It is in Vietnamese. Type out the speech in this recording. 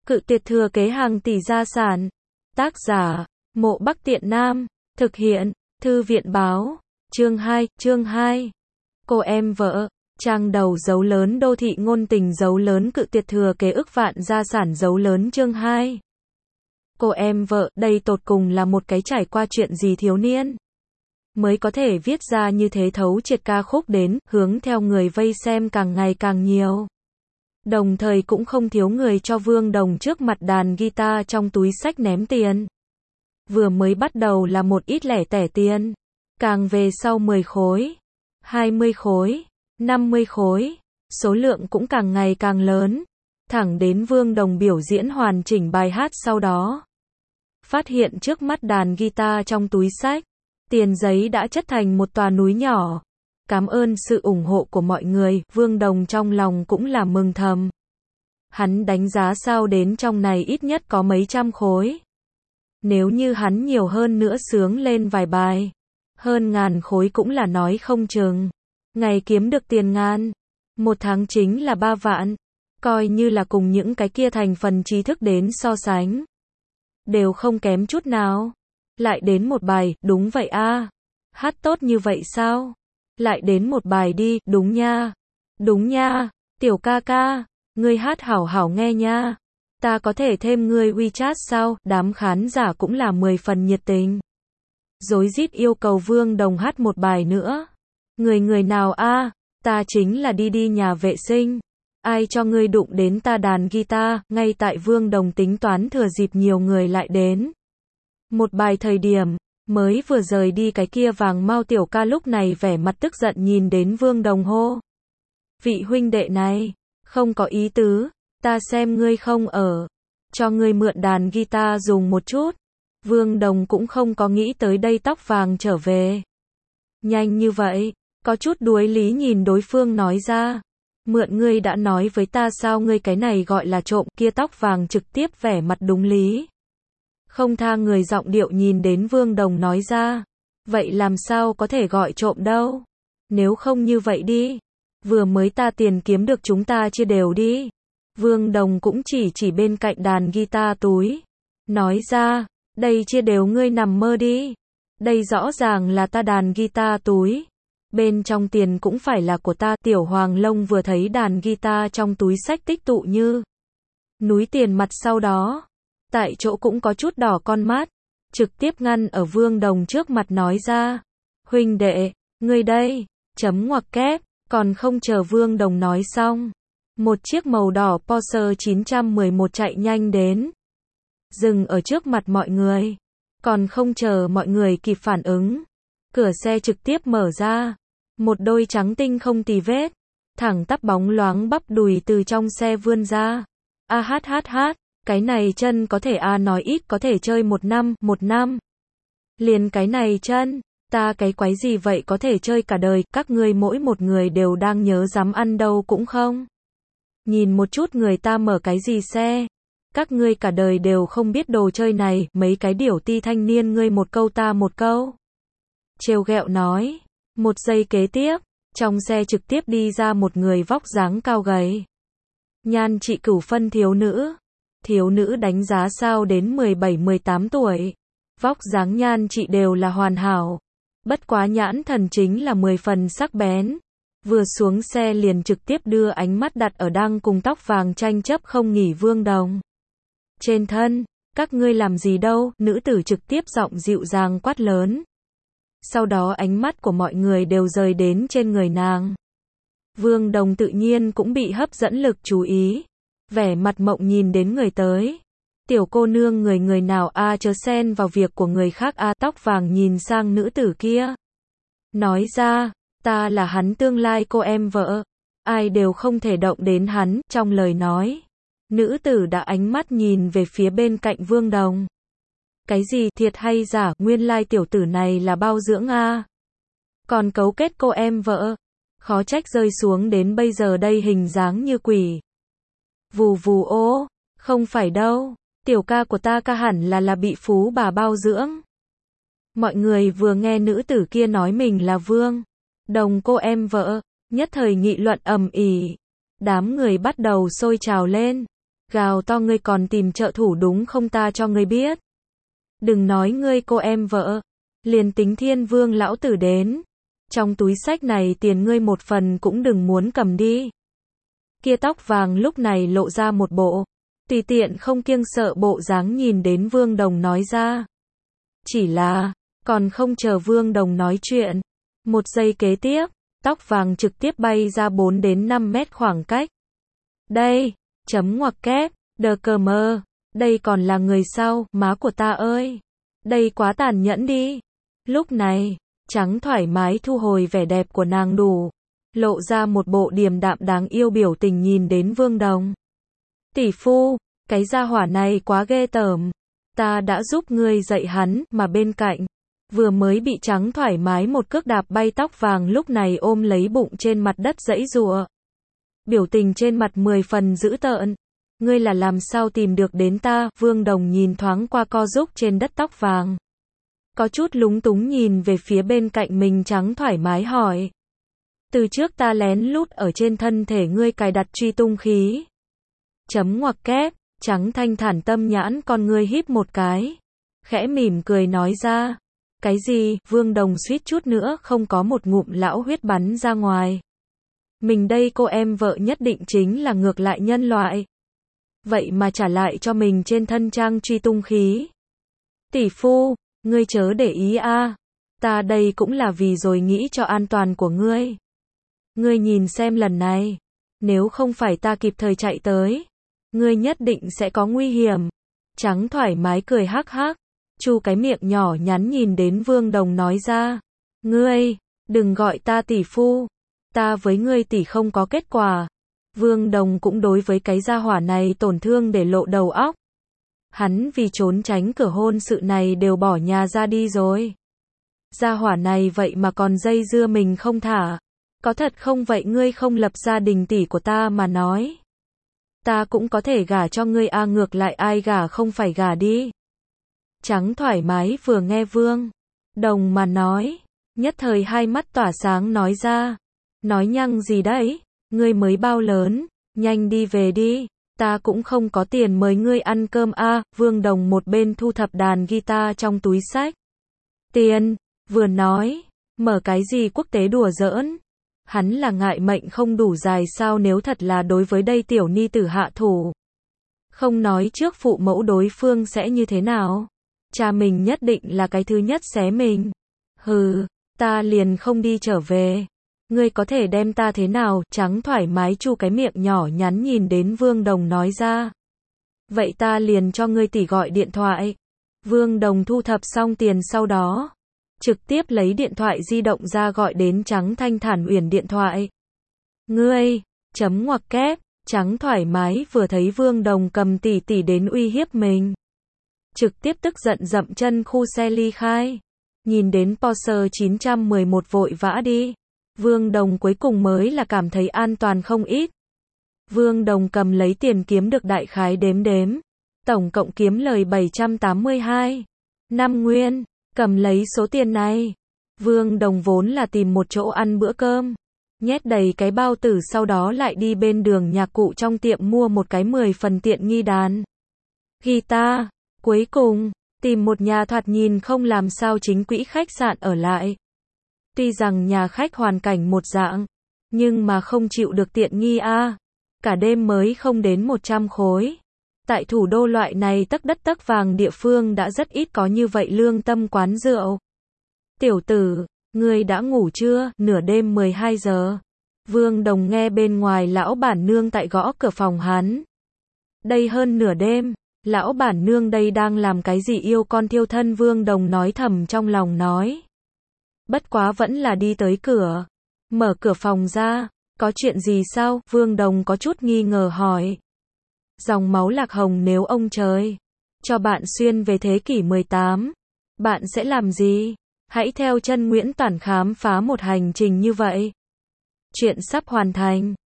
Cự tuyệt thừa kế hàng tỷ gia sản. Tác giả, Mộ Bắc Tiện Nam. Thực hiện, Thư viện báo. Chương 2. Cô em vợ. Trang đầu dấu lớn đô thị ngôn tình dấu lớn cự tuyệt thừa kế ức vạn gia sản dấu lớn chương 2. Cô em vợ, đây tột cùng là một cái trải qua chuyện gì thiếu niên mới có thể viết ra như thế thấu triệt ca khúc đến, hướng theo người vây xem càng ngày càng nhiều. Đồng thời cũng không thiếu người cho Vương Đồng trước mặt đàn guitar trong túi xách ném tiền. Vừa mới bắt đầu là một ít lẻ tẻ tiền, càng về sau 10 khối, 20 khối, 50 khối, số lượng cũng càng ngày càng lớn, thẳng đến Vương Đồng biểu diễn hoàn chỉnh bài hát sau đó. Phát hiện trước mắt đàn guitar trong túi xách, tiền giấy đã chất thành một tòa núi nhỏ. Cảm ơn sự ủng hộ của mọi người, Vương Đồng trong lòng cũng là mừng thầm. Hắn đánh giá sao đến trong này ít nhất có mấy trăm khối. Nếu như hắn nhiều hơn nữa sướng lên vài bài, hơn ngàn khối cũng là nói không chừng. Ngày kiếm được tiền ngàn, một tháng chính là 3 vạn, coi như là cùng những cái kia thành phần trí thức đến so sánh. Đều không kém chút nào. Lại đến một bài, đúng vậy a. Hát tốt như vậy sao? Lại đến một bài đi, đúng nha. Đúng nha, tiểu ca ca, ngươi hát hảo hảo nghe nha. Ta có thể thêm ngươi WeChat sao? Đám khán giả cũng là 10 phần nhiệt tình. Rối rít yêu cầu Vương Đồng hát một bài nữa. Người nào a? Ta chính là đi nhà vệ sinh. Ai cho ngươi đụng đến ta đàn guitar? Ngay tại Vương Đồng tính toán thừa dịp nhiều người lại đến. Một bài thời điểm, mới vừa rời đi cái kia vàng mau tiểu ca lúc này vẻ mặt tức giận nhìn đến Vương Đồng hô. Vị huynh đệ này, không có ý tứ, ta xem ngươi không ở, cho ngươi mượn đàn guitar dùng một chút. Vương Đồng cũng không có nghĩ tới đây tóc vàng trở về. Nhanh như vậy, có chút đuối lý nhìn đối phương nói ra. Mượn ngươi đã nói với ta sao ngươi cái này gọi là trộm kia tóc vàng trực tiếp vẻ mặt đúng lý. Không tha người giọng điệu nhìn đến Vương Đồng nói ra. Vậy làm sao có thể gọi trộm đâu? Nếu không như vậy đi. Vừa mới ta tiền kiếm được chúng ta chia đều đi. Vương Đồng cũng chỉ bên cạnh đàn guitar túi. Nói ra, đây chia đều ngươi nằm mơ đi. Đây rõ ràng là ta đàn guitar túi. Bên trong tiền cũng phải là của ta. Tiểu Hoàng Long vừa thấy đàn guitar trong túi xách tích tụ như núi tiền mặt sau đó. Tại chỗ cũng có chút đỏ con mắt, trực tiếp ngăn ở Vương Đồng trước mặt nói ra. Huynh đệ, ngươi đây, chấm ngoặc kép, còn không chờ Vương Đồng nói xong. Một chiếc màu đỏ Porsche 911 chạy nhanh đến. Dừng ở trước mặt mọi người. Còn không chờ mọi người kịp phản ứng. Cửa xe trực tiếp mở ra. Một đôi trắng tinh không tì vết. Thẳng tắp bóng loáng bắp đùi từ trong xe vươn ra. A hát. Cái này chân có thể nói ít có thể chơi một năm. Liền cái này chân, ta cái quái gì vậy có thể chơi cả đời, các ngươi mỗi một người đều đang nhớ dám ăn đâu cũng không. Nhìn một chút người ta mở cái gì xe, các ngươi cả đời đều không biết đồ chơi này, mấy cái điểu ti thanh niên ngươi một câu ta một câu. Trêu ghẹo nói, một giây kế tiếp, trong xe trực tiếp đi ra một người vóc dáng cao gầy. Nhan trị cửu phân thiếu nữ. Thiếu nữ đánh giá sao đến 17-18 tuổi. Vóc dáng nhan trị đều là hoàn hảo. Bất quá nhãn thần chính là 10 phần sắc bén. Vừa xuống xe liền trực tiếp đưa ánh mắt đặt ở đang cùng tóc vàng tranh chấp không nghỉ Vương Đồng. Trên thân, các ngươi làm gì đâu, nữ tử trực tiếp giọng dịu dàng quát lớn. Sau đó ánh mắt của mọi người đều rời đến trên người nàng. Vương Đồng tự nhiên cũng bị hấp dẫn lực chú ý. Vẻ mặt mộng nhìn đến người tới. Tiểu cô nương người nào chớ xen vào việc của người khác tóc vàng nhìn sang nữ tử kia. Nói ra, ta là hắn tương lai cô em vợ. Ai đều không thể động đến hắn, trong lời nói. Nữ tử đã ánh mắt nhìn về phía bên cạnh Vương Đồng. Cái gì thiệt hay giả, nguyên lai tiểu tử này là bao dưỡng còn cấu kết cô em vợ. Khó trách rơi xuống đến bây giờ đây hình dáng như quỷ. Vù ô, không phải đâu, tiểu ca của ta ca hẳn là bị phú bà bao dưỡng. Mọi người vừa nghe nữ tử kia nói mình là Vương Đồng cô em vợ, nhất thời nghị luận ầm ĩ. Đám người bắt đầu sôi trào lên. Gào to ngươi còn tìm trợ thủ đúng không, ta cho ngươi biết. Đừng nói ngươi cô em vợ. Liền tính Thiên Vương lão tử đến. Trong túi xách này tiền ngươi một phần cũng đừng muốn cầm đi. Kia tóc vàng lúc này lộ ra một bộ tùy tiện không kiêng sợ bộ dáng nhìn đến Vương Đồng nói ra. Chỉ là, còn không chờ Vương Đồng nói chuyện. Một giây kế tiếp, tóc vàng trực tiếp bay ra 4 đến 5 mét khoảng cách. Đây, chấm ngoặc kép, đờ cờ mơ, đây còn là người sao, má của ta ơi. Đây quá tàn nhẫn đi. Lúc này, Trắng thoải mái thu hồi vẻ đẹp của nàng đủ. Lộ ra một bộ điềm đạm đáng yêu biểu tình nhìn đến Vương Đồng. Tỷ phu, cái gia hỏa này quá ghê tởm. Ta đã giúp ngươi dạy hắn, mà bên cạnh, vừa mới bị Trắng thoải mái một cước đạp bay tóc vàng lúc này ôm lấy bụng trên mặt đất giãy giụa. Biểu tình trên mặt 10 phần dữ tợn. Ngươi là làm sao tìm được đến ta? Vương Đồng nhìn thoáng qua co rúc trên đất tóc vàng. Có chút lúng túng nhìn về phía bên cạnh mình Trắng thoải mái hỏi. Từ trước ta lén lút ở trên thân thể ngươi cài đặt truy tung khí. Chấm ngoặc kép, Trắng thanh thản tâm nhãn con ngươi híp một cái. Khẽ mỉm cười nói ra. Cái gì? Vương Đồng suýt chút nữa không có một ngụm lão huyết bắn ra ngoài. Mình đây cô em vợ nhất định chính là ngược lại nhân loại. Vậy mà trả lại cho mình trên thân trang truy tung khí. Tỷ phu, ngươi chớ để ý a. Ta đây cũng là vì rồi nghĩ cho an toàn của ngươi. Ngươi nhìn xem lần này, nếu không phải ta kịp thời chạy tới, ngươi nhất định sẽ có nguy hiểm. Trắng thoải mái cười hắc hắc, chu cái miệng nhỏ nhắn nhìn đến Vương Đồng nói ra. Ngươi, đừng gọi ta tỷ phu. Ta với ngươi tỷ không có kết quả. Vương Đồng cũng đối với cái gia hỏa này tổn thương để lộ đầu óc. Hắn vì trốn tránh cửa hôn sự này đều bỏ nhà ra đi rồi. Gia hỏa này vậy mà còn dây dưa mình không thả. Có thật không vậy ngươi không lập gia đình tỷ của ta mà nói. Ta cũng có thể gả cho ngươi a, ngược lại ai gả không phải gả đi. Trắng thoải mái vừa nghe Vương Đồng mà nói, nhất thời hai mắt tỏa sáng nói ra. Nói nhăng gì đấy, ngươi mới bao lớn, nhanh đi về đi, ta cũng không có tiền mời ngươi ăn cơm a. Vương Đồng một bên thu thập đàn guitar trong túi xách. Tiền, vừa nói, mở cái gì quốc tế đùa giỡn. Hắn là ngại mệnh không đủ dài sao, nếu thật là đối với đây tiểu ni tử hạ thủ. Không nói trước phụ mẫu đối phương sẽ như thế nào. Cha mình nhất định là cái thứ nhất xé mình. Hừ, ta liền không đi trở về. Ngươi có thể đem ta thế nào? Trắng thoải mái chu cái miệng nhỏ nhắn nhìn đến Vương Đồng nói ra. Vậy ta liền cho ngươi tỷ gọi điện thoại. Vương Đồng thu thập xong tiền sau đó, trực tiếp lấy điện thoại di động ra gọi đến Trắng thanh thản uyển điện thoại. Ngươi, chấm ngoặc kép, Trắng thoải mái vừa thấy Vương Đồng cầm tỷ tỷ đến uy hiếp mình. Trực tiếp tức giận dậm chân khu xe ly khai. Nhìn đến Porsche 911 vội vã đi. Vương Đồng cuối cùng mới là cảm thấy an toàn không ít. Vương Đồng cầm lấy tiền kiếm được đại khái đếm đếm. Tổng cộng kiếm lời 782 năm nguyên. Cầm lấy số tiền này, Vương Đồng vốn là tìm một chỗ ăn bữa cơm. Nhét đầy cái bao tử sau đó lại đi bên đường nhạc cụ trong tiệm mua một cái 10 phần tiện nghi đàn guitar. Cuối cùng, tìm một nhà thoạt nhìn không làm sao chính quỹ khách sạn ở lại. Tuy rằng nhà khách hoàn cảnh một dạng, nhưng mà không chịu được tiện nghi a. Cả đêm mới không đến 100 khối. Tại thủ đô loại này tấc đất tấc vàng địa phương đã rất ít có như vậy lương tâm quán rượu. Tiểu tử, ngươi đã ngủ chưa? Nửa đêm 12 giờ. Vương Đồng nghe bên ngoài lão bản nương tại gõ cửa phòng hắn. Đây hơn nửa đêm, lão bản nương đây đang làm cái gì yêu con thiêu thân? Vương Đồng nói thầm trong lòng nói. Bất quá vẫn là đi tới cửa. Mở cửa phòng ra. Có chuyện gì sao? Vương Đồng có chút nghi ngờ hỏi. Dòng máu lạc hồng nếu ông trời cho bạn xuyên về thế kỷ 18, bạn sẽ làm gì? Hãy theo chân Nguyễn Toản khám phá một hành trình như vậy. Chuyện sắp hoàn thành.